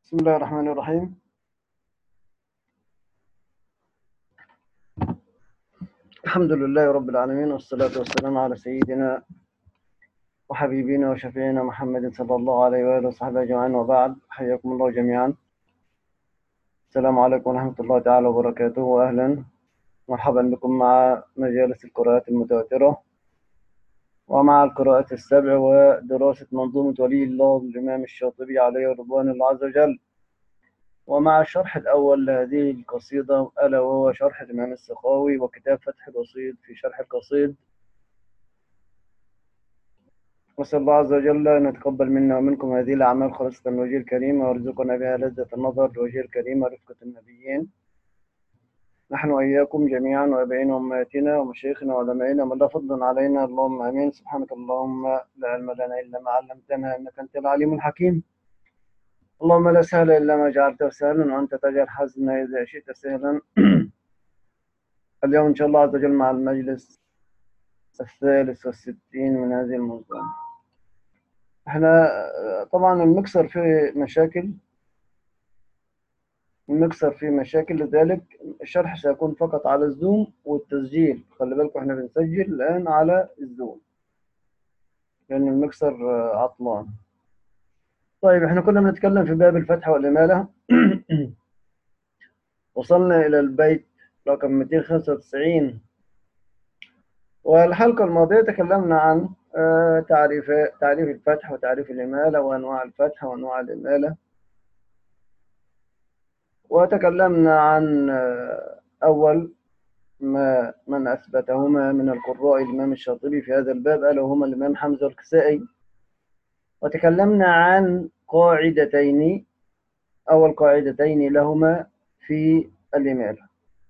بسم الله الرحمن الرحيم. الحمد لله رب العالمين، والصلاة والسلام على سيدنا وحبيبنا وشفيعنا محمد صلى الله عليه وآله وصحبه أجمعين، وبعد. حياكم الله جميعا. السلام عليكم ورحمة الله تعالى وبركاته، وأهلا مرحبا بكم مع مجالس القراءات المتواترة، ومع القراءات السبع ودراسة منظومة ولي الله الإمام الشاطبي عليه رضوان الله عز وجل، ومع الشرح الأول لهذه القصيدة، ألا وهو شرح الإمام السخاوي وكتاب فتح الوصيد في شرح القصيد. نسأل الله عز وجل أن يتقبل منا ومنكم هذه الأعمال خالصة لوجهه الكريم، ويرزقنا بها لذة النظر لوجهه الكريم ورفقة النبيين، نحن وإياكم جميعا، وأبائنا وأمهاتنا ومشايخنا وعلمائنا من لا فضل علينا، اللهم آمين. سبحانك اللهم لا علم لنا إلا ما علمتنا، إنك أنت العليم الحكيم. اللهم لا سهل إلا ما جعلته سهلا، وأنت تجعل الحزن إذا شئت سهلا. اليوم إن شاء الله عز وجل مع المجلس 63 من هذه المنظومة. احنا طبعا المكسر فيه مشاكل، لذلك الشرح سيكون فقط على الزوم، والتسجيل خلي بالكم احنا بنسجل الآن على الزوم لأن المكسر عطلان. طيب، احنا كنا بنتكلم في باب الفتح والإمالة. وصلنا إلى البيت رقم 295، والحلقة الماضية تكلمنا عن تعريف الفتح وتعريف الإمالة وأنواع الفتح وأنواع الإمالة، وتكلمنا عن أول من أثبتهما من القراء الإمام الشاطبي في هذا الباب، ألا هما الإمام حمزة الكسائي. وتكلمنا عن قاعدتين، أول قاعدتين لهما في الإمالة.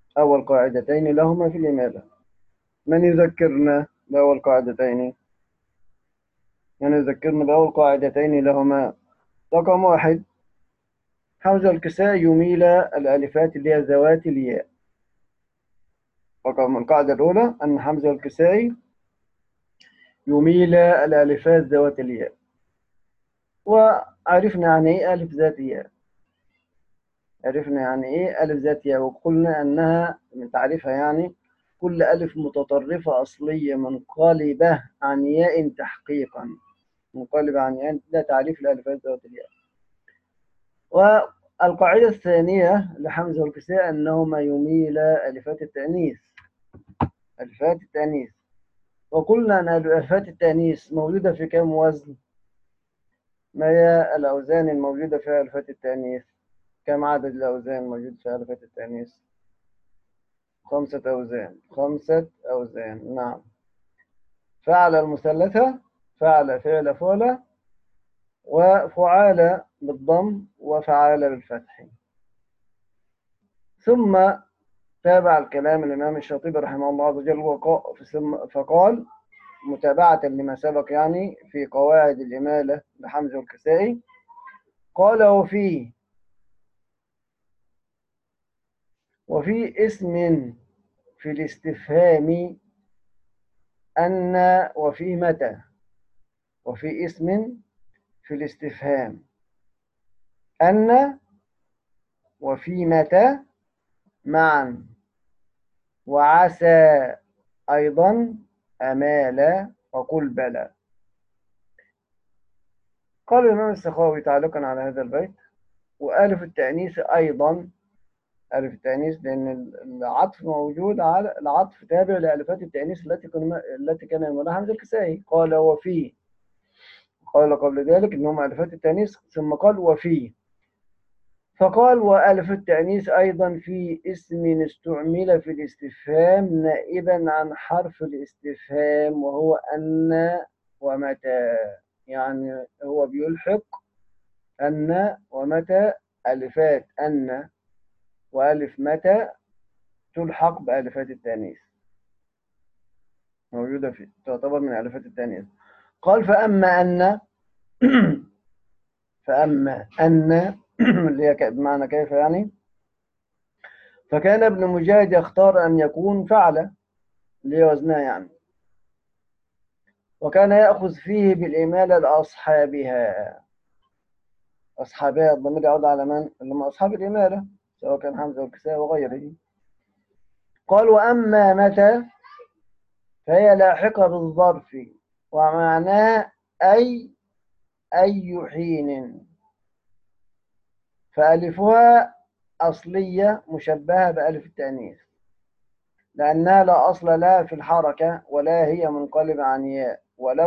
من يذكرنا بأول قاعدتين؟ لهما؟ رقم واحد، حمزة الكسائي يميل الألفات اللي هي ذوات الياء. القاعدة الأولى أن حمزة الكسائي يميل الألفات ذوات الياء. وعرفنا عن إيه ألف ذات ياء، ألف ذات ياء، وقلنا أنها من تعريفها يعني كل ألف متطرفة أصلية منقلبة عن ياء تحقيقا، ده تعريف الألفات ذوات الياء. والقاعدة الثانية لحمزة والكساء أنهما يميل ألفات التأنيث. وقلنا أن ألفات التأنيث موجودة في كم وزن؟ ما هي الأوزان الموجودة في ألفات التأنيث؟ كم عدد الأوزان الموجودة في ألفات التأنيث؟ 5 أوزان. نعم. فعل المثلثة، فعل فعل فعل، وفعال بالضم، وفعال بالفتح. ثم تابع الكلام الإمام الشاطبي رحمه الله عز وجل فقال متابعة لما سبق يعني في قواعد الإمالة لحمزة والكسائي، قال وفي اسم في الاستفهام أن وفي متى. وفي اسم في الاستفهام أن وفي متى معا، وعسى أيضا أمال وقل بلى. قال الإمام السخاوي تعليقا على هذا البيت: وألف التأنيث أيضا، ألف التأنيث لأن العطف موجود على العطف تابع لألفات التأنيث التي كان يملها حمزة الكسائي. قال وفي، قال قبل ذلك إنهم ألفات التأنيث، ثم قال وفي، فقال وألف التأنيث أيضا في اسم استعمل في الاستفهام نائبا عن حرف الاستفهام، وهو أن ومتى. يعني هو بيلحق أن ومتى، ألفات أن وألف متى تلحق بألفات التأنيث، موجودة تعتبر من ألفات التأنيث. قال فأما أن اللي هي بمعنى كيف يعني، فكان ابن مجاهد يختار أن يكون فعل، اللي هي وزنها يعني، وكان يأخذ فيه بالإمالة لأصحابها. أصحابها الضمير يعود على من؟ اللي هم أصحاب الإمالة، سواء كان حمزة والكسائي وغيره. قال وأما متى فهي لاحقة بالظرف، ومعناه أي حين، فألفها أصلية مشبهة بألف التأنيث، لأنها لا أصل لها في الحركة ولا هي منقلبة عن ياء،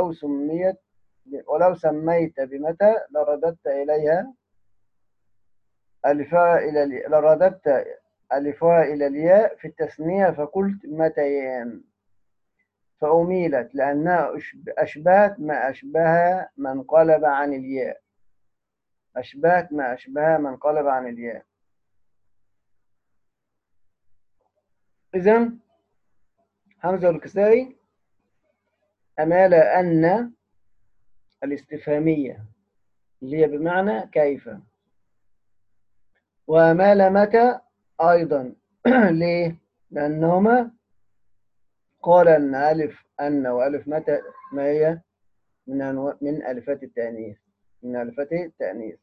ولو سميت بمتى لرددت إليها ألفها إلى الياء، لرددت ألفها إلى الياء في التثنية فقلت متيان، فأميلت لأنها أشبهت ما أشبه من قلب عن الياء، أشبهت ما أشبه من قلب عن الياء. إذن حمزة والكسائي أمال أن الاستفهامية اللي هي بمعنى كيف، وأمال متى أيضا ليه؟ لأنهما قال أن ألف أن وألف متى ما هي من ألفات التأنيث، من ألفات التأنيث.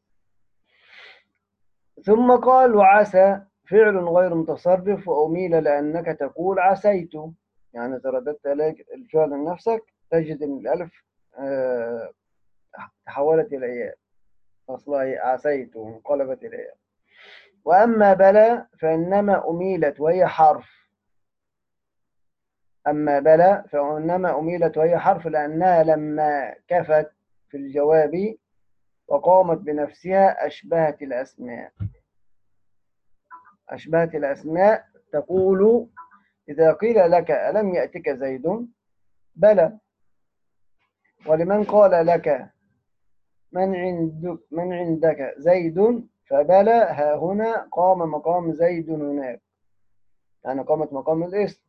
ثم قال وعسى فعل غير متصرف وأميل لأنك تقول عسيت، يعني إذا رددت إليك الفعل لنفسك تجد أن الألف تحولت إلى ياء، أصلها عسيت وانقلبت إلى ياء. وأما بلى فإنما أميلت وهي حرف، أما بلى فإنما أميلت وهي حرف لأنها لما كفت في الجواب وقامت بنفسها أشبهت الأسماء، أشبهت الأسماء. تقول إذا قيل لك ألم يأتك زيد؟ بلى. ولمن قال لك من عندك زيد؟ فبلى ها هنا قام مقام زيد هناك، يعني قامت مقام الاسم.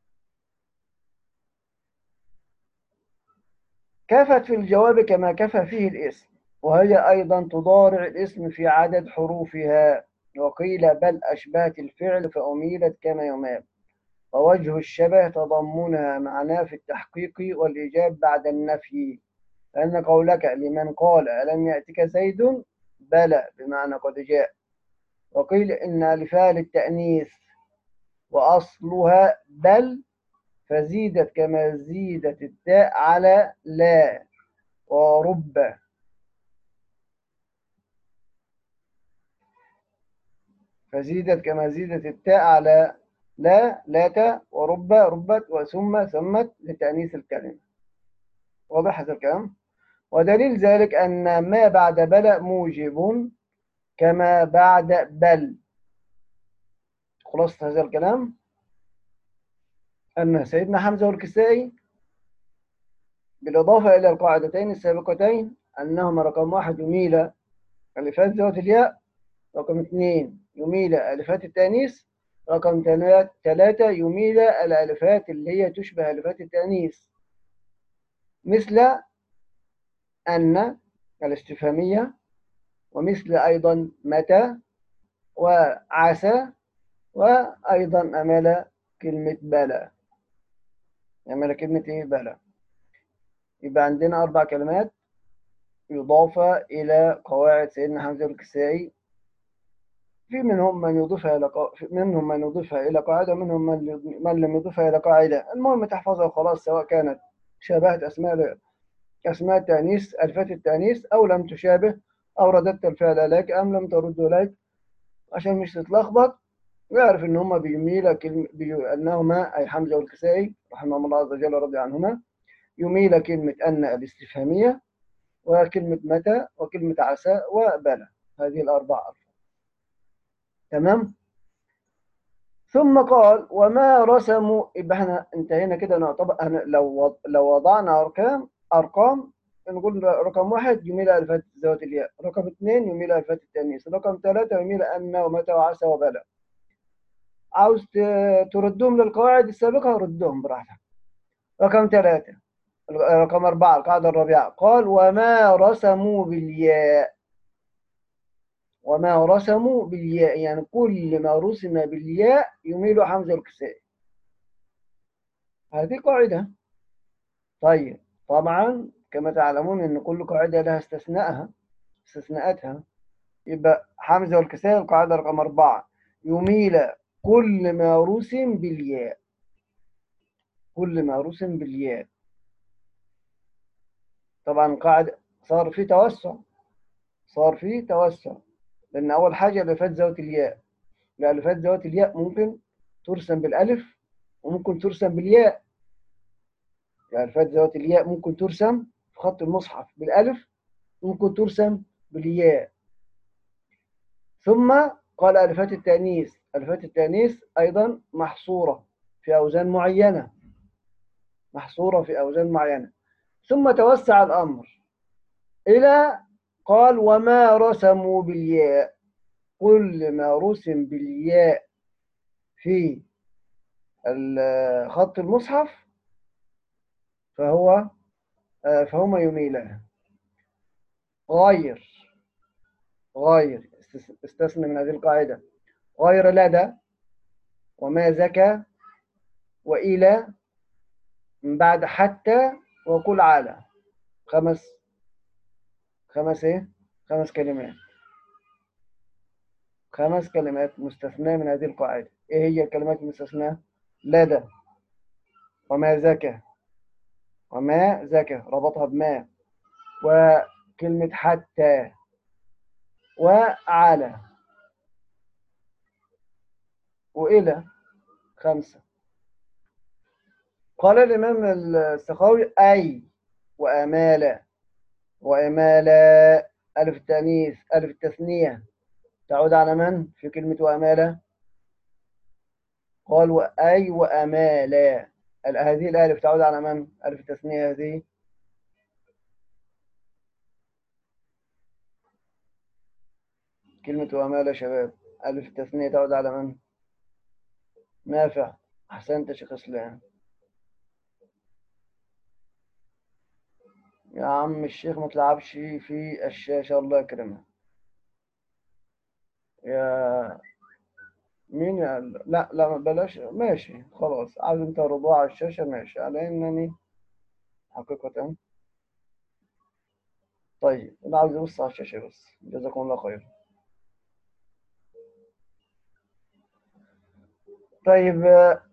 كفت في الجواب كما كفى فيه الاسم، وهي أيضا تضارع الاسم في عدد حروفها. وقيل بل أشبهت الفعل فأميلت كما يمال، ووجه الشبه تضمنها معناه في التحقيق والإيجاب بعد النفي، لأن قولك لمن قال ألم يأتك زيد بلى بمعنى قد جاء. وقيل إن ألفها للتأنيث وأصلها بل، فزيدت كما زيدت التاء على لا ورب، فزيدت كما زيدت التاء على لا لات ورب ربت وثم ثمت لتأنيث الكلمة. واضح هذا الكلام؟ ودليل ذلك أن ما بعد بل موجب كما بعد بل. خلاصة هذا الكلام أن سيدنا حمزة والكسائي بالإضافة إلى القاعدتين السابقتين أنهما رقم 1 يميل ألفات ذوات الياء، رقم 2 يميل ألفات التأنيث، رقم 3 يميل الألفات اللي هي تشبه ألفات التأنيث، مثل أن الاستفهامية، ومثل أيضا متى وعسى، وأيضا أمل كلمة بلى، أمل كلمة إيه؟ بلى. يبقى عندنا 4 كلمات يضافة إلى قواعد سيدنا حمزة الكسائي، في منهم من يضيفها إلى قاعدة، ومنهم من لم يضيفها إلى قاعدة. المهم تحفظها وخلاص، سواء كانت شابهت أسماء التأنيث ألفات التأنيث أو لم تشابه، أو رددت الفعل إليك أم لم ترد إليك، عشان مش تتلخبط، ويعرف إن هما أنهما أي حمزة والكسائي رحمهم الله عز وجل رضي عنهما يميل كلمة أن الاستفهامية، وكلمة متى، وكلمة عسى، وبلى، هذه ال4 ألفاظ. تمام. ثم قال وما رسموا، يبقى احنا انتهينا كده. نعتبر لو وضعنا ارقام نقول رقم 1 يميل الفات ذوات الياء، رقم 2 يميل الفات التانيث، رقم 3 يميل ان ومتى وعسى وبلى. عاوز تردهم للقواعد السابقه ردهم براحتك. رقم 3 رقم 4 القاعده الرابعه قال وما رسموا بالياء، وما رسموا بالياء يعني كل ما رسم بالياء يميل حمزة الكسائي، هذه قاعدة. طيب طبعا كما تعلمون أن كل قاعدة لها استثناءاتها. يبقى حمزة والكسائي القاعدة رقم 4 يميل كل ما رسم بالياء. كل ما رسم بالياء. طبعا قاعدة صار في توسع. صار في توسع لأن أول حاجة الألفات ذوات الياء. الألفات ذوات الياء ممكن ترسم بالألف وممكن ترسم بالياء. الألفات ذوات الياء ممكن ترسم في خط المصحف بالألف وممكن ترسم بالياء. ثم قال ألفات التأنيث. ألفات التأنيث أيضا محصورة في أوزان معينة. محصورة في أوزان معينة. ثم توسع الأمر إلى قال وما رسموا بالياء. كل ما رسم بالياء في خط المصحف فهما يميلان. غير استثنى من هذه القاعدة غير لدى وما زكى وإلى من بعد حتى وقل على. خمس كلمات. 5 كلمات مستثناة من هذه القاعدة. إيه هي الكلمات المستثناة؟ لدى وما زكى ربطها بما، وكلمة حتى وعلى وإلى. 5. قال الإمام السخاوي أي وأمالة ألف التأنيث ألف التثنية تعود على من في كلمة وأمالة؟ قال وأي وأمالة. هذه الألف تعود على من؟ ألف التثنية هذه كلمة وأمالة شباب. ألف التثنية تعود على من؟ نافع. أحسنت يا شيخ إسلام. يا عم الشيخ ما تلعبش في الشاشة الله يكرمك. يا مين لا لا بلاش ماشي خلاص. عايز انت رباع على الشاشة ماشي على انني حقيقة. طيب انا عاوز ابص على الشاشة بس. جزاكم الله خير. طيب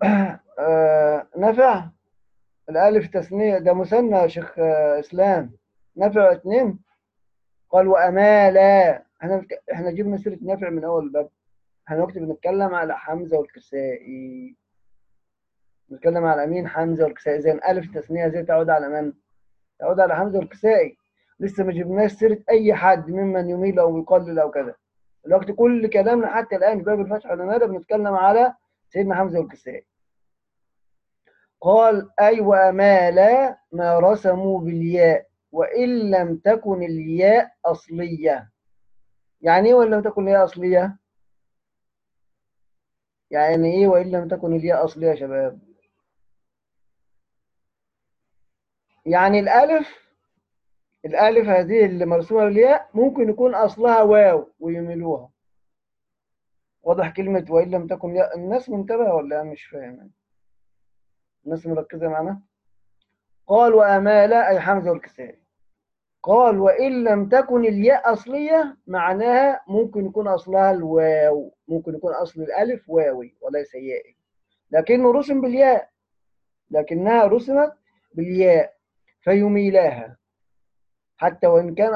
نفع الألف تثنية ده مثنى يا شيخ إسلام. نفع 2. قال وأمالة. احنا جبنا سيرة نافع من أول الباب. احنا دلوقتي بنتكلم على حمزة والكسائي. بنتكلم على مين؟ حمزة والكسائي. زي ألف تثنية زي تعود على من؟ تعود على حمزة والكسائي. لسه ما جبناش سيرة أي حد ممن يميل أو يقلل أو كذا. دلوقتي كل كلامنا حتى الآن في باب الفتح والإمالة بنتكلم على سيدنا حمزة والكسائي. قال أي وأمال ما رسموا بالياء وإن لم تكن الياء أصلية. يعني إيه وإن لم تكن الياء أصلية؟ يعني إيه وإن لم تكن الياء أصلية يا شباب؟ يعني الألف هذه اللي مرسومة بالياء ممكن يكون أصلها واو ويميلوها. واضح كلمة وإن لم تكن الياء؟ الناس منتبهة ولا أنا مش فاهم؟ الناس مركزة معنا؟ قال وأمال أي حمزة والكسائي. قال وإن لم تكن الياء أصلية معناها ممكن يكون أصلها الواو. ممكن يكون أصل الألف واوي وليس يائي. لكنه رسم بالياء. لكنها رسمت بالياء فيميلاها حتى وإن كان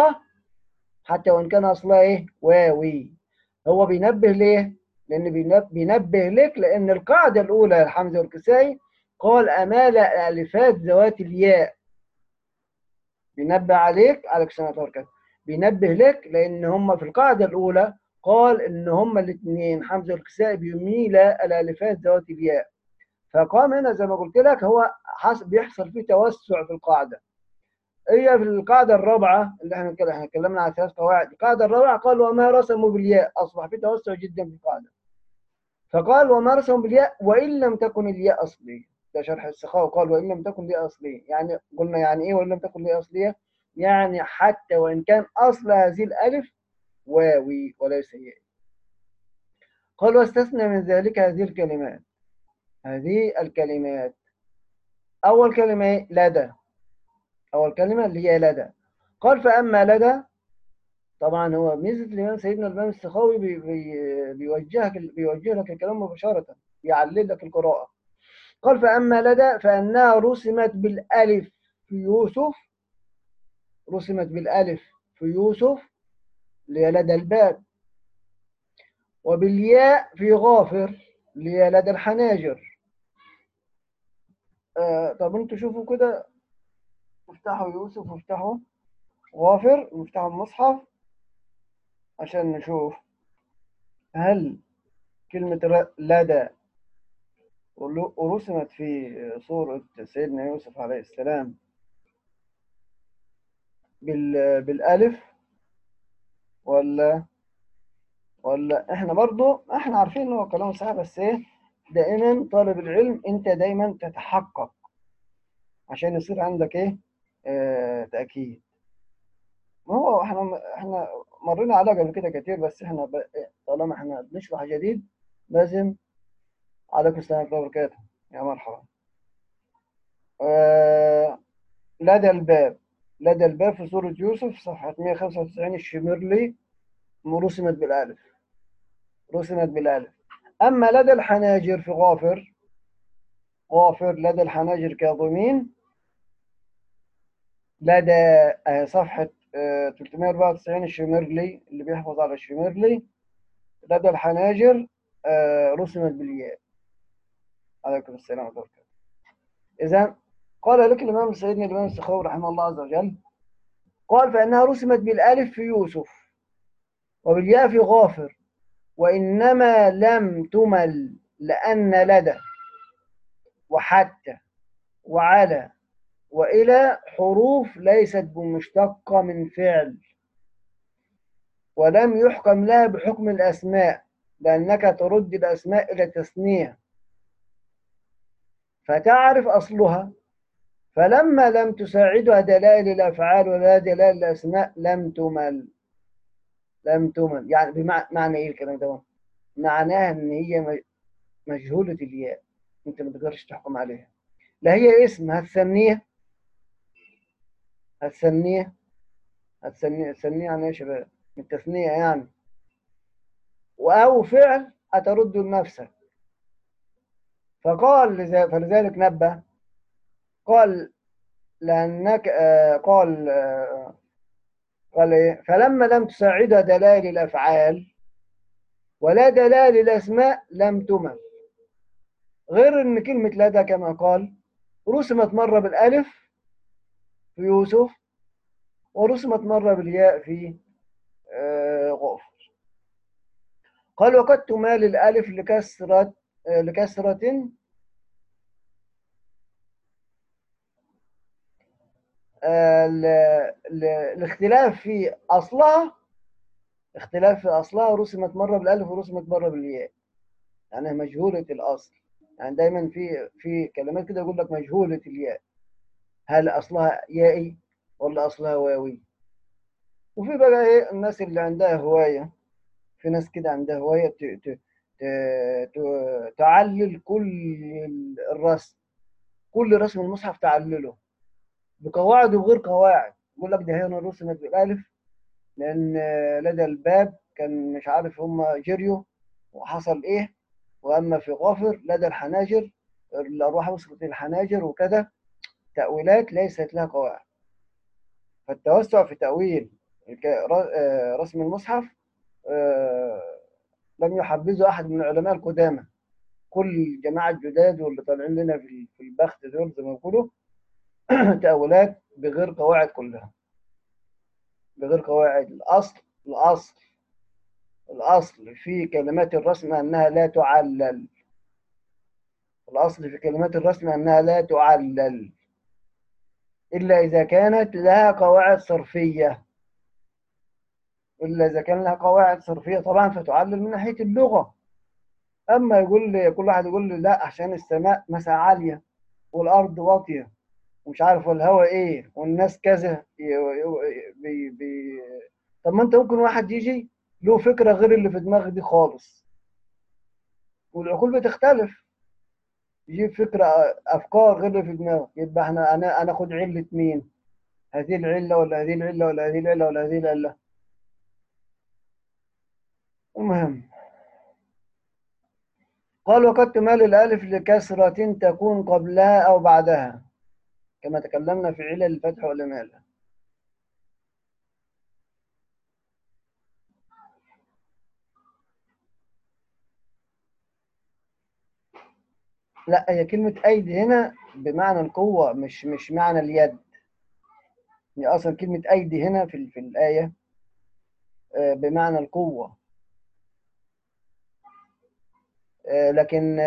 أصلها إيه؟ واوي. هو بينبه ليه؟ لأن بينبه لك لأن القاعدة الأولى الحمزة والكسائي قال أمال الألفات ذوات الياء. بينبه عليك سنة وبركاته. بينبه لك لأن هم في القاعدة الأولى قال إن هم الاثنين حمزة والكسائي بيميلا الألفات ذوات الياء. فقام هنا زي ما قلت لك هو بيحصل فيه توسع في القاعدة. هي في القاعدة الرابعة اللي احنا اتكلمنا على 3 قواعد. القاعدة الرابعة قال وما رسموا بالياء. أصبح فيه توسع جدا في القاعدة. فقال وما رسموا بالياء وإن لم تكن الياء أصلية. ده شرح السخاوي. قال وإن لم تكن الياء أصلية. يعني قلنا يعني إيه وإن لم تكن الياء أصلية؟ يعني حتى وإن كان أصل هذه الألف واوي وليس ياء. قال واستثنى من ذلك هذه الكلمات. أول كلمة لدى. أول كلمة اللي هي لدى. قال فأما لدى طبعا هو ميزة الإمام سيدنا الإمام السخاوي بيوجه لك الكلام مباشرة، بيعلل لك القراءة. قال فأما لدى فإنها رسمت بالألف في يوسف، رسمت بالألف في يوسف اللي هي لدى الباب، وبالياء في غافر اللي هي لدى الحناجر. طب انتوا شوفوا كده، افتحوا يوسف وافتحوا غافر وافتحوا المصحف عشان نشوف هل كلمة لدى ورسمت في صورة سيدنا يوسف عليه السلام بالألف ولا احنا برضو احنا عارفين ان هو كلام صحيح، بس ايه، دائما طالب العلم انت دايما تتحقق عشان يصير عندك ايه، تأكيد. ما هو احنا مرينا عليها قبل كده كتير، بس احنا طالما احنا بنشرح جديد لازم. عليكم السلام ورحمة الله وبركاته، يا مرحبا. آه لدى الباب، لدى الباب في سورة يوسف صفحة 195 الشمرلي رسمت بالألف، رسمت بالألف. أما لدى الحناجر في غافر، غافر لدى الحناجر كاظمين، لدى صفحة 394 الشمرلي اللي بيحفظ على الشمرلي، لدى الحناجر رسمت بالياء. عليكم السلام ورحمة الله وبركاته. إذا قال لك الإمام سيدنا الإمام السخاوي رحمه الله عز وجل، قال فإنها رسمت بالألف في يوسف وبالياء في غافر، وإنما لم تمل لأن لدى وحتى وعلى وإلى حروف ليست بمشتقة من فعل، ولم يحكم لها بحكم الأسماء، لأنك ترد الأسماء إلى التثنية فتعرف أصلها، فلما لم تساعدها دلائل الأفعال ولا دلائل الأسماء لم تمل. لم تمل يعني بمعنى إيه الكلام ده؟ معناها إن هي مجهولة الياء، أنت ما تقدرش تحكم عليها. لا هي اسم هتسميه، هتسميه هتسميه يعني إيه يا شباب؟ من التثنية يعني، أو فعل هترده لنفسك. فلذلك نبه، قال لأنك قال إيه؟ فلما لم تساعدها دلائل الأفعال ولا دلائل الأسماء لم تمل. غير إن كلمة لدى كما قال رسمت مرة بالألف في يوسف، ورسمت مرة بالياء في غافر. قال وقد تمال الألف لكسرة الاختلاف في أصلها، اختلاف في أصلها، رسمت مرة بالألف ورسمت مرة بالياء، يعني مجهولة الأصل. يعني دايما في كلمات كده يقول لك مجهولة الياء، هل أصلها يائي ولا أصلها واوي. وفي بقى إيه الناس اللي عندها هواية، في ناس كده عندها هواية تعلل كل الرسم، كل رسم المصحف تعلله بقواعد وغير قواعد. يقول لك ده هنا رسمت بالألف لأن لدى الباب كان مش عارف هم جريوا وحصل إيه، وأما في غافر لدى الحناجر الأرواح وصلت للحناجر وكذا، تأويلات ليست لها قواعد. فالتوسع في تأويل رسم المصحف لم يحبذه أحد من العلماء القدامى. كل الجماعة الجداد واللي طالعين لنا في البخت دول زي ما بيقولوا تأويلات بغير قواعد كلها، بغير قواعد. الأصل في كلمات الرسم أنها لا تعلل، الأصل في كلمات الرسم أنها لا تعلل إلا إذا كانت لها قواعد صرفية، إلا إذا كان لها قواعد صرفية طبعا فتعلل من ناحية اللغة. أما يقول لي كل واحد يقول لي لا عشان السماء مسا عالية والأرض واطية ومش عارف والهواء إيه والناس كذا طب ما أنت ممكن واحد يجي له فكرة غير اللي في دماغك دي خالص، والعقول بتختلف، يجيب فكرة أفكار غير اللي في دماغك، يبقى احنا أنا آخد علة مين؟ هذه العلة ولا هذه العلة ولا هذه العلة ولا هذه العلة؟ المهم قال وقد تمال الألف لكسرة تكون قبلها أو بعدها كما تكلمنا في علل الفتح والإمالة. لا، هي كلمة أيدي هنا بمعنى القوة، مش معنى اليد. هي أصلا كلمة أيدي هنا في الآية بمعنى القوة. لكن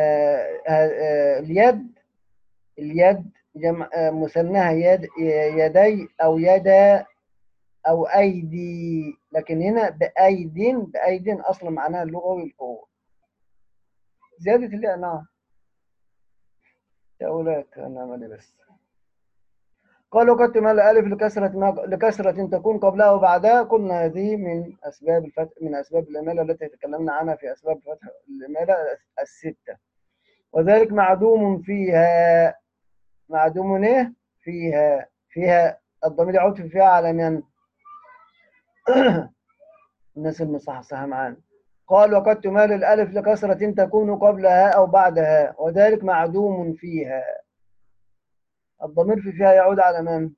اليد جمع مثناها يدي أو يدا أو أيدي، لكن هنا بأيدين أصلا معناها اللغوي القوة. زيادة الياء. نعم. تأولات نعمل بس. قالوا قد تمال الألف لكسرة تكون قبلها وبعدها. قلنا هذه من أسباب الفتح، من أسباب الإمالة التي تكلمنا عنها في أسباب فتح الإمالة الستة. وذلك معدوم فيها. معدوم إيه؟ فيها الضمير يعود فيها على من؟ الناس المصحصحة معانا. قال وقد تمال الألف لكسرة تكون قبلها أو بعدها وذلك معدوم فيها. الضمير فيها يعود على من؟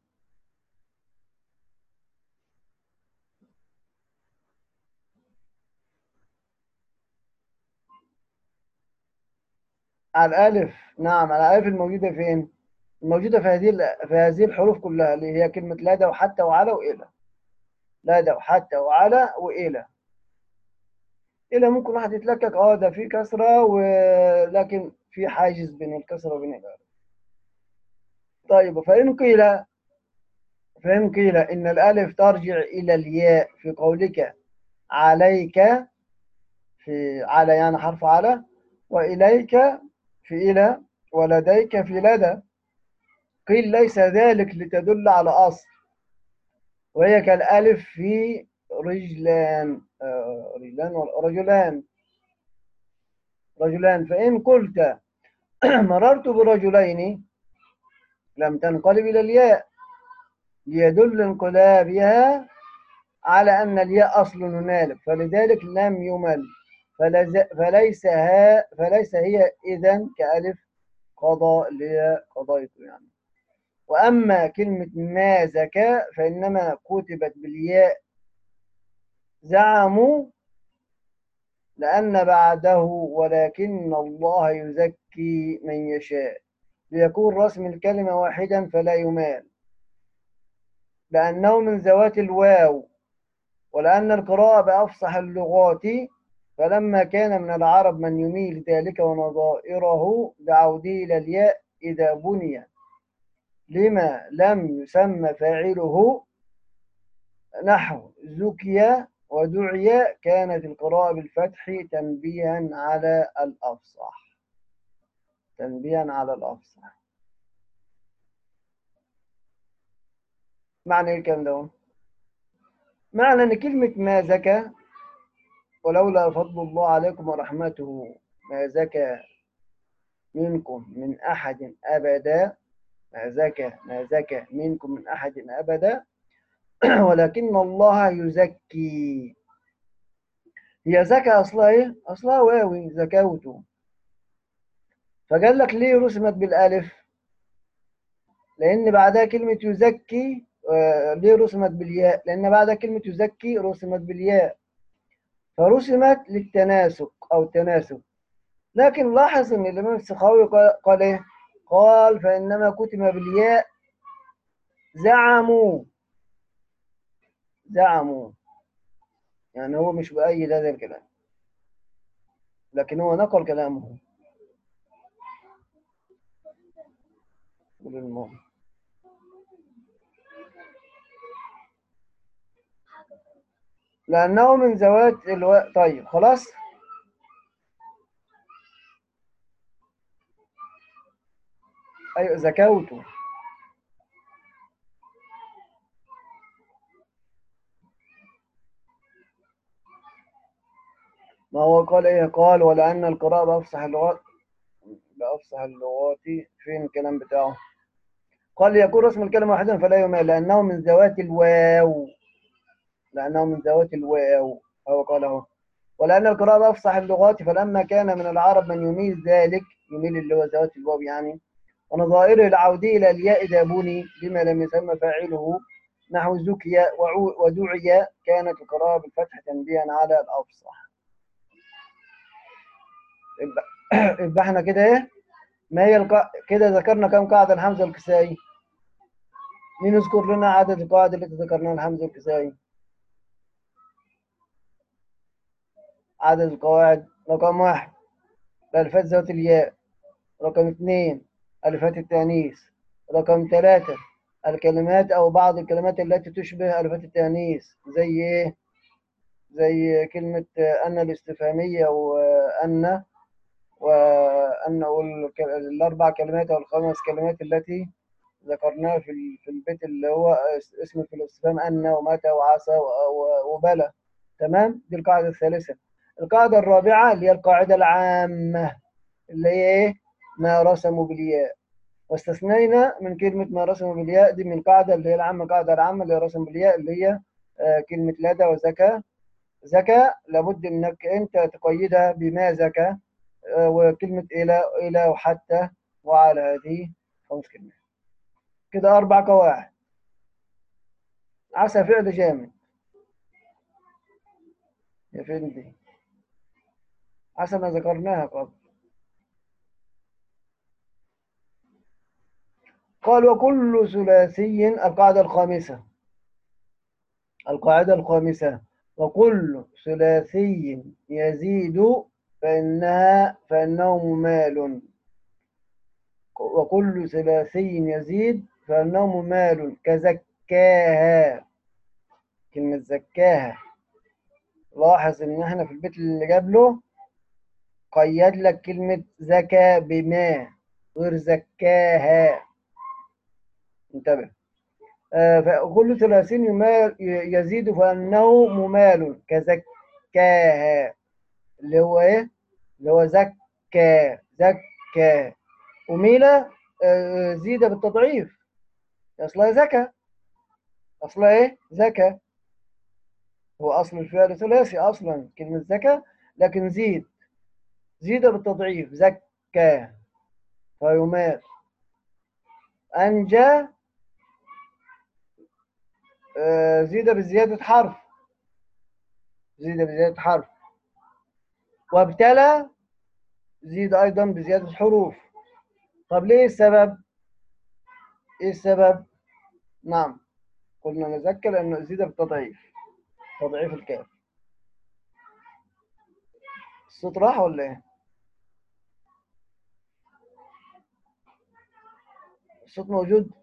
على الألف. نعم، على الألف الموجودة فين؟ الموجودة في هذه الحروف كلها اللي هي كلمة لدى وحتى وعلى وإلى. لدى وحتى وعلى وإلى. إلى ممكن واحد يتلكك ده في كسرة، ولكن في حاجز بين الكسرة وبين الألف. طيب فإن قيل إن الألف ترجع إلى الياء في قولك عليك، في على يعني حرف على، وإليك في إلى، ولديك في لدى. قيل ليس ذلك لتدل على أصل، وهي كالألف في رجلان. رجلان. رجلان. فإن قلت مررت برجلين لم تنقلب إلى الياء ليدل انقلابها على أن الياء أصل هنالك، فلذلك لم يمل. فليس هي إذن كألف قضى اللي هي قضيته يعني. وأما كلمة ما زكى فإنما كتبت بالياء زعموا لأن بعده ولكن الله يزكي من يشاء ليكون رسم الكلمة واحدا فلا يمال، لأنه من ذوات الواو. ولأن القراءة بأفصح اللغات، فلما كان من العرب من يميل ذلك ونظائره بعوده إلى الياء إذا بني لما لم يسمى فاعله نحو زكي ودعي، كانت القراءة بالفتح تنبيها على الأفصح. تنبيها على الأفصح. معنى الكلام ده؟ معنى أن كلمة ما زكى ولولا فضل الله عليكم ورحمته ما زكى منكم من أحد أبدا. ما زكى منكم من أحد أبدا ولكن الله يزكي. هي زكى أصلها إيه؟ أصلها واوي زكوته. فقال لك ليه رسمت بالألف؟ لأن بعدها كلمة يزكي. ليه رسمت بالياء؟ لأن بعدها كلمة يزكي رسمت بالياء، فرسمت للتناسق أو التناسب. لكن لاحظ أن الإمام السخاوي قال إيه؟ قال فإنما كتب بالياء زعموا. يعني هو مش بأيد هذا الكلام، لكن هو نقل كلامه. لأنه من ذوات طيب خلاص. أيوة زكوته. ما هو قال إيه؟ قال ولأن القراءة بأفصح اللغات. فين الكلام بتاعه؟ قال يكون رسم الكلمة واحدا فلا يمال لأنه من ذوات الواو. هو قال اهو ولأن القراءة أفصح اللغات، فلما كان من العرب من يميل ذلك، يميل اللي هو ذوات الواو يعني، ونظائره العودية إلى الياء إذا بني بما لم يسمى فاعله، نحو زكي ودعي، كانت القراءة بالفتح تنبيها على الأفصح. يبقى احنا كده ايه؟ ما هي كده ذكرنا كم قاعدة الحمزة والكسائي؟ مين يذكر لنا عدد القواعد التي ذكرناها الحمزة والكسائي؟ عدد القواعد: رقم 1 الألفات ذات الياء، رقم 2 ألفات التأنيث، رقم 3 الكلمات أو بعض الكلمات التي تشبه ألفات التأنيث، زي إيه؟ زي كلمة أن الاستفهامية وأن والأربع كلمات أو الخمس كلمات التي ذكرناها في البيت اللي هو اسم في الاستفهام أن ومتى وعسى وبلى. تمام؟ دي القاعدة الثالثة. القاعدة الرابعة اللي هي القاعدة العامة اللي هي إيه؟ ما رسموا بالياء، واستثنينا من كلمة ما رسموا بالياء دي من القاعدة اللي هي العامة، القاعدة العامة اللي هي رسم بالياء اللي هي كلمة لدى وزكى. زكى لابد انك انت تقيدها بما زكى، وكلمة إلى وحتى وعلى، هذه 5 كلمات. كده 4 قواعد. عسى فعل جامد. يا فين دي؟ عسى ما ذكرناها قبل. قال وكل ثلاثي، القاعدة الخامسة، القاعدة الخامسة: وكل ثلاثي يزيد فإنه ممال. وكل ثلاثي يزيد فإنه ممال، كزكاها. كلمة زكاها، لاحظ إن إحنا في البيت اللي قبله قيد لك كلمة زكى بما، غير زكاها. انتبه. فكل ثلاثي يزيد فإنه ممال، كزكاها، اللي هو إيه؟ اللي هو زكى. وميلة زيد بالتضعيف، أصلها زكى. أصلها إيه؟ زكى. هو أصل الفعل ثلاثي أصلا كلمة زكى، لكن زيد بالتضعيف، زكى فيمال. أنجى زيد بزيادة حرف، زيد بزيادة حرف. وابتلى زيد أيضا بزيادة حروف. طب ليه السبب؟ إيه السبب؟ نعم، قلنا نزكى لأنه زيد بالتضعيف، تضعيف الكاف. الصوت راح ولا إيه؟ الصوت موجود؟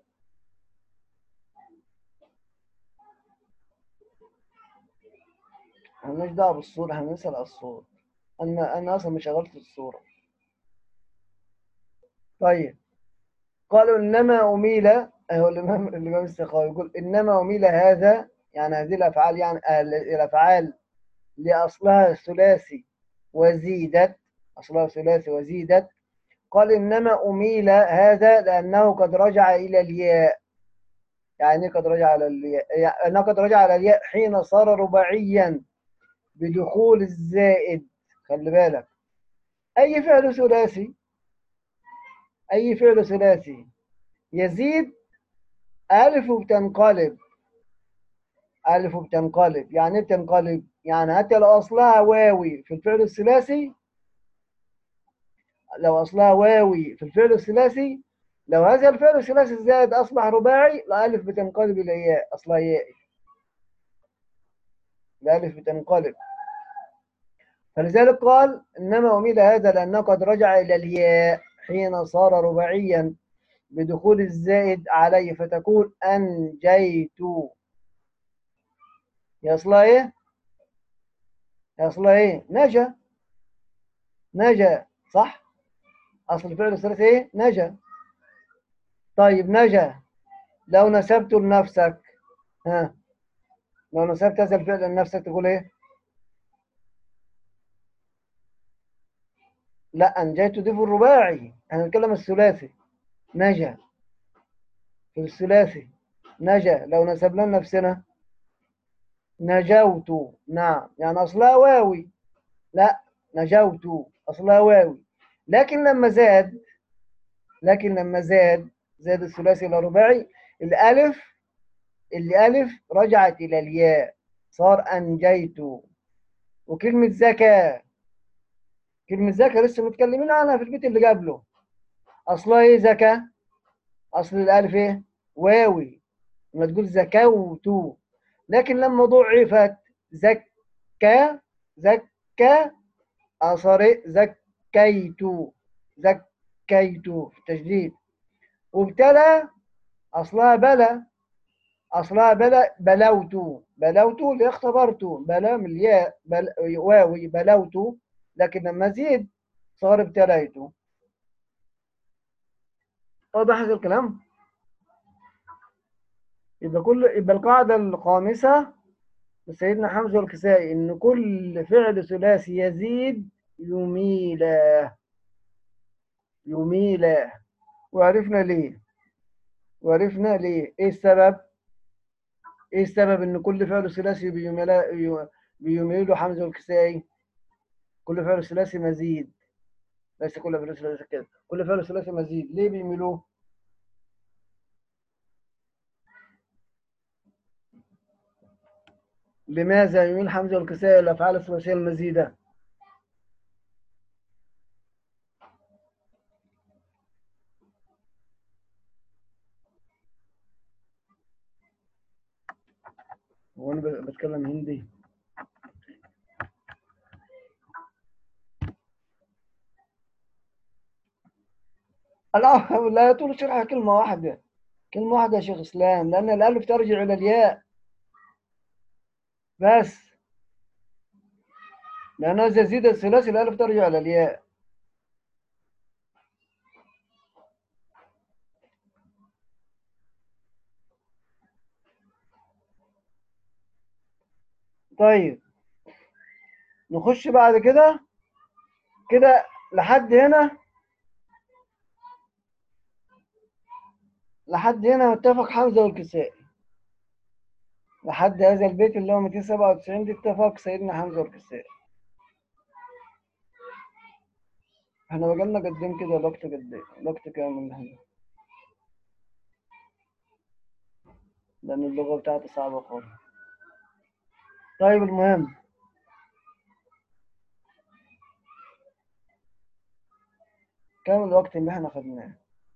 مالناش دعوة بالصورة، هنسأل على الصوت. أنا أصلا مش شغلت الصورة. طيب، قالوا إنما أميل، هو الإمام السخاوي يقول إنما أميل هذا، يعني هذه الأفعال، يعني الأفعال لأصلها ثلاثي وزيدت، أصلها ثلاثي وزيدت. قال إنما أميل هذا لأنه قد رجع إلى الياء. يعني قد رجع على الياء، يعني أنه قد رجع على الياء حين صار رباعيا بدخول الزائد. خلي بالك، أي فعل ثلاثي، أي فعل ثلاثي يزيد ألف بتنقلب. ألف بتنقلب يعني إيه بتنقلب؟ يعني حتى لو أصلها واوي في الفعل الثلاثي، لو أصلها واوي في الفعل الثلاثي، لو هذا الفعل الثلاثي الزائد أصبح رباعي، الألف بتنقلب إلى ياء، أصلها يائي، الألف بتنقلب. فلذلك قال إنما أميل هذا لأنه قد رجع إلى الياء حين صار رباعيا بدخول الزائد عليه، فتكون أنجيت. يصلها إيه؟ يصلها إيه؟ نجا. نجا، صح؟ أصل الفعل الثلاثي إيه؟ نجا. طيب نجا لو نسبته لنفسك، ها، لو نسبت هذا الفعل لنفسك تقول إيه؟ لا، أنجيت دي في الرباعي، احنا بنتكلم الثلاثي. نجا في الثلاثي، نجا لو نسبنا لنفسنا نجوت. نعم، يعني أصلها واوي، لا، نجوت أصلها واوي. لكن لما زاد زاد الثلاثي إلى رباعي، الألف الألف رجعت إلى الياء، صار أنجيت. وكلمة زكاة، كلمة زكاة لسه متكلمين عنها في البيت اللي قبله. أصلها إيه زكاة؟ أصل الألف إيه؟ واوي، لما تقول زكوت. لكن لما ضعفت زكى، زكى، صار إيه؟ زكيت، زكيت في التشديد. وابتلى أصلها بلى، أصلها بلى، بلوت، بلوت اللي اختبرت، بلى من الياء، واوي بلوت. لكن لما زيد صار ابتليت. واضح هذا الكلام؟ يبقى القاعدة الخامسة لسيدنا حمزة والكسائي إن كل فعل ثلاثي يزيد يميله، يميله. وعرفنا ليه، وعرفنا ليه. إيه السبب؟ إيه السبب إن كل فعل ثلاثي بيميله حمزة والكسائي؟ كل فعل ثلاثي مزيد، ليس كل فعل ثلاثي كده، كل فعل ثلاثي مزيد. ليه بيميلوه؟ لماذا يميل حمزة والكسائي الأفعال الثلاثية المزيدة؟ هو أنا بتكلم هندي؟ لا لا، طول شرحها كلمة واحدة، كلمة واحدة يا شيخ إسلام، لأن الألف ترجع إلى الياء بس. لأنه إذا زيد الثلاثي الألف ترجع إلى الياء. طيب نخش بعد كده، كده لحد هنا، لحد هنا متفق حمزة والكسائي. لحد هذا البيت اللي هو 297 دي اتفق سيدنا حمزة والكسائي. احنا بقالنا قدام كده، الوقت قد ايه؟ الوقت كامل هنا، لأن اللغة بتاعتي صعبة خالص. طيب المهم، كام الوقت اللي احنا خدناه؟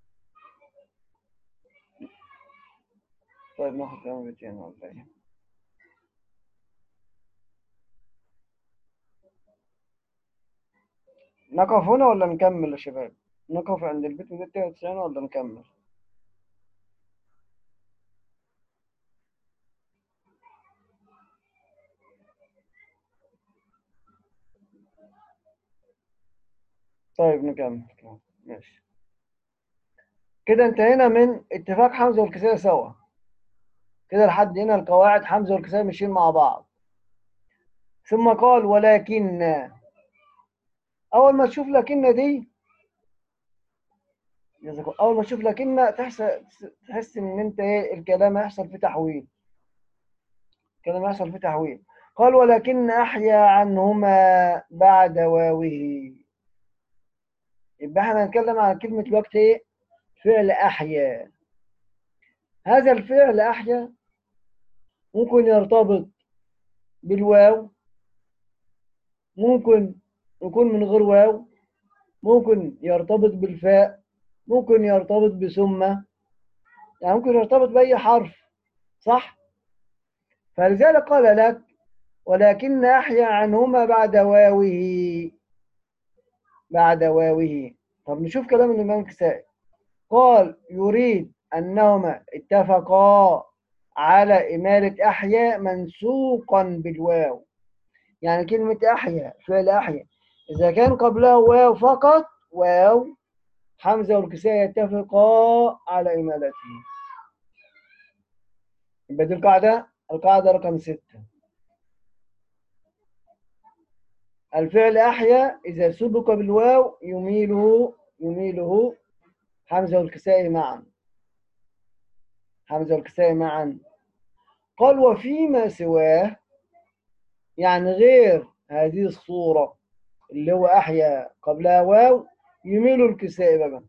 طيب ناخد كام بيتين ولا ايه؟ نقف هنا ولا نكمل يا شباب؟ نقف عند البيت 299 ولا نكمل؟ طيب نكمل. ماشي. كده انتهينا من اتفاق حمزة والكسائي سوا. كده لحد هنا القواعد حمزة والكسائي ماشيين مع بعض. ثم قال ولكن، أول ما تشوف لكن دي، أول ما تشوف لكن تحس إن أنت إيه، الكلام هيحصل فيه تحويل، الكلام هيحصل فيه تحويل. قال ولكن أحيا عنهما بعد واوه. يبقى احنا هنتكلم عن كلمة الوقت إيه؟ فعل أحيا. هذا الفعل أحيا ممكن يرتبط بالواو، ممكن يكون من غير واو، ممكن يرتبط بالفاء، ممكن يرتبط بثم، يعني ممكن يرتبط بأي حرف، صح؟ فلذلك قال لك ولكن أحيا عنهما بعد واوه، بعد واوه. طب نشوف كلام الإمام الكسائي. قال يريد أنهما اتفقا على إمالة أحيا منسوقا بالواو. يعني كلمة أحيا، فعل أحيا، إذا كان قبله واو فقط، واو، حمزة والكسائي يتفقا على إمالته. يبقى دي القاعدة رقم 6. الفعل أحيا إذا سبق بالواو يميله حمزة والكسائي معا، حمزة والكسائي معا. قال وفيما سواه، يعني غير هذه الصورة، اللي هو أحيا قبلها واو يميل الكساء بقى،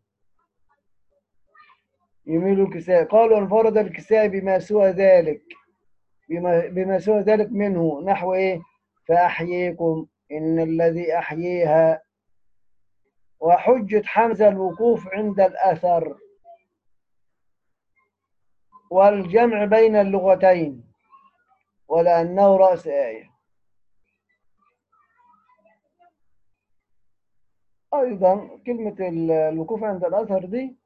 يميل الكساء. قالوا انفرد الكساء بما سوى ذلك، بما سوى ذلك منه، نحو إيه؟ فأحييكم إن الذي أحييها. وحجة حمزة الوقوف عند الأثر والجمع بين اللغتين ولأنه رأس آية. أيضا كلمة الوقوف عند الأثر دي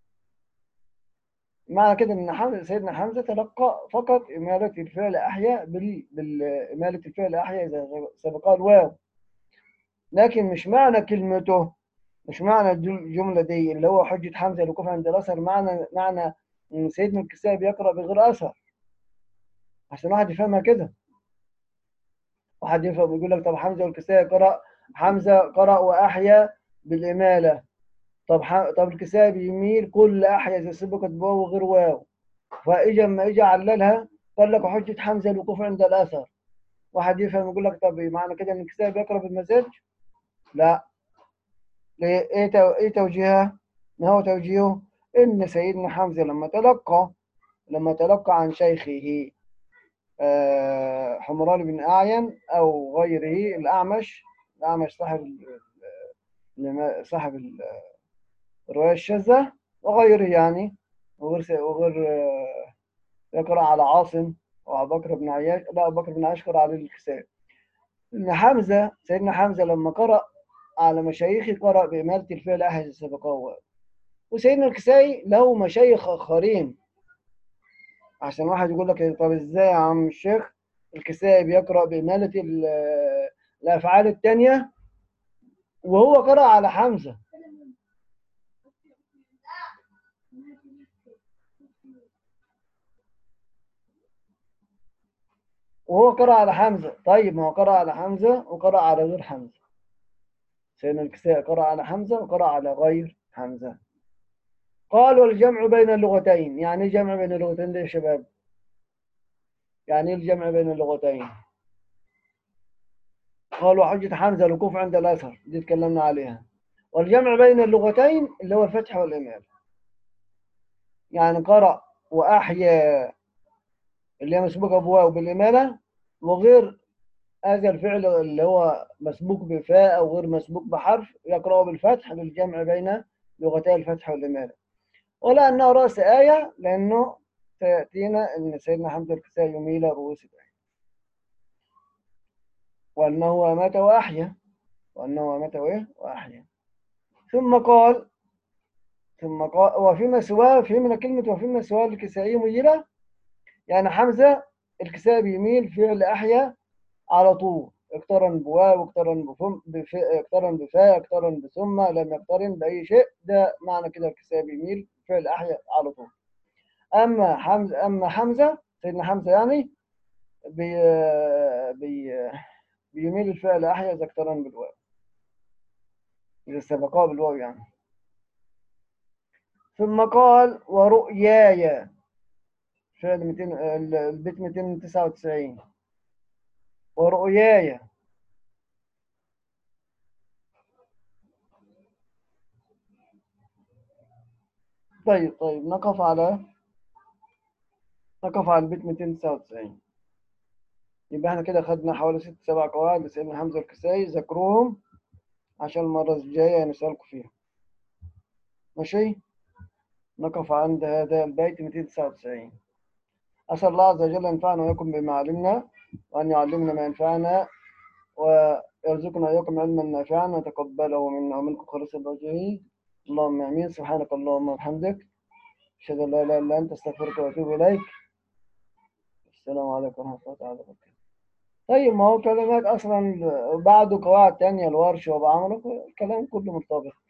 معنى كده إن سيدنا حمزة تلقى فقط إمالة الفعل أحيا بالإمالة الفعل أحيا إذا سبقها الواو، لكن مش معنى كلمته، مش معنى الجملة دي اللي هو حجة حمزة الوقوف عند الأثر معنى إن سيدنا الكسائي بيقرأ بغير أثر، عشان واحد يفهمها كده. واحد يفهم يقول لك طب حمزة والكسائي حمزة قرأ وأحيا بالإمالة، طب الكسائي بيميل كل أحيا إذا سبقت بواو غير واو، فإجا ما إجا عللها قال لك حجة حمزة الوقوف عند الأثر. واحد يفهم يقول لك طب معنى كده إن الكسائي بيقرأ بالمزاج؟ لا. إيه توجيهها؟ ما هو توجيهه؟ إن سيدنا حمزة لما تلقى عن شيخه حمران بن أعين أو غيره الأعمش صاحب الرواية الشاذة وغيره يعني، وغير يقرأ على عاصم وأبو بكر بن عياش، لا أبو بكر بن عياش قرأ على الكسائي. إن سيدنا حمزة لما قرأ على مشايخه قرأ بإمالة الفعل أحد السبقاء. وسيدنا الكسائي له مشايخ آخرين، عشان واحد يقول لك طب إزاي يا عم الشيخ الكسائي بيقرأ بإمالة الأفعال التانية وهو قرأ على حمزة؟ طيب ما هو قرأ على حمزة وقرأ على غير حمزة. سيدنا الكسائي قرأ على حمزة وقرأ على غير حمزة. قال والجمع بين اللغتين. يعني ايه جمع بين اللغتين ده يا شباب؟ يعني ايه الجمع بين اللغتين؟ قال وحجة حمزة الوقوف عند الأثر دي اتكلمنا عليها. والجمع بين اللغتين اللي هو الفتح والإمالة. يعني قرأ وأحيا اللي هي مسبوقة بواو بالإمالة، وغير هذا الفعل اللي هو مسبوق بفاء أو غير مسبوق بحرف يقرأ بالفتح للجمع بين لغتي الفتح والإمالة. ولا أنه رأس آية لأنه سيأتينا أن سيدنا حمزة الكسائي يميل رؤوس الآية. وأنه مات وأحيا، وأحيا. ثم قال وفيما سواه في من كلمة وفيما سواه الكسائي ميلة، يعني حمزة الكسائي بيميل فعل أحيا على طول، اقترن بواو، اقترن بفاء، اقترن بثم، لم يقترن بأي شيء، ده معنى كده الكسائي بيميل فعل أحيا على طول. أما حمزة سيدنا حمزة يعني بي بي بيميل الفعل أحيا إذا اقترن بالواو، إذا سبقاه بالواو يعني. ثم قال ورؤياي، فعل 200 البيت 299. ورؤياي. طيب نقف على البيت 299. يبقى احنا كده خدنا حوالي 6 7 قواعد لسيدنا حمزة الكسائي، ذكروهم عشان المرة الجاية نسألكم فيها. ماشي؟ نقف عند هذا البيت 299. أسأل الله عز وجل أن ينفعنا وإياكم بما علمنا، وأن يعلمنا ما ينفعنا، ويرزقنا وإياكم علما نافعا وتقبله منا ومنكم خالص الوجه. اللهم آمين. سبحانك اللهم وبحمدك، أشهد أن لا إله إلا أنت، أستغفرك وأتوب إليك. السلام عليكم ورحمة الله تعالى وبركاته. طيب ما هو كلمات أصلا بعده قواعد تانية الورش وبعمله الكلام كله مرتبط.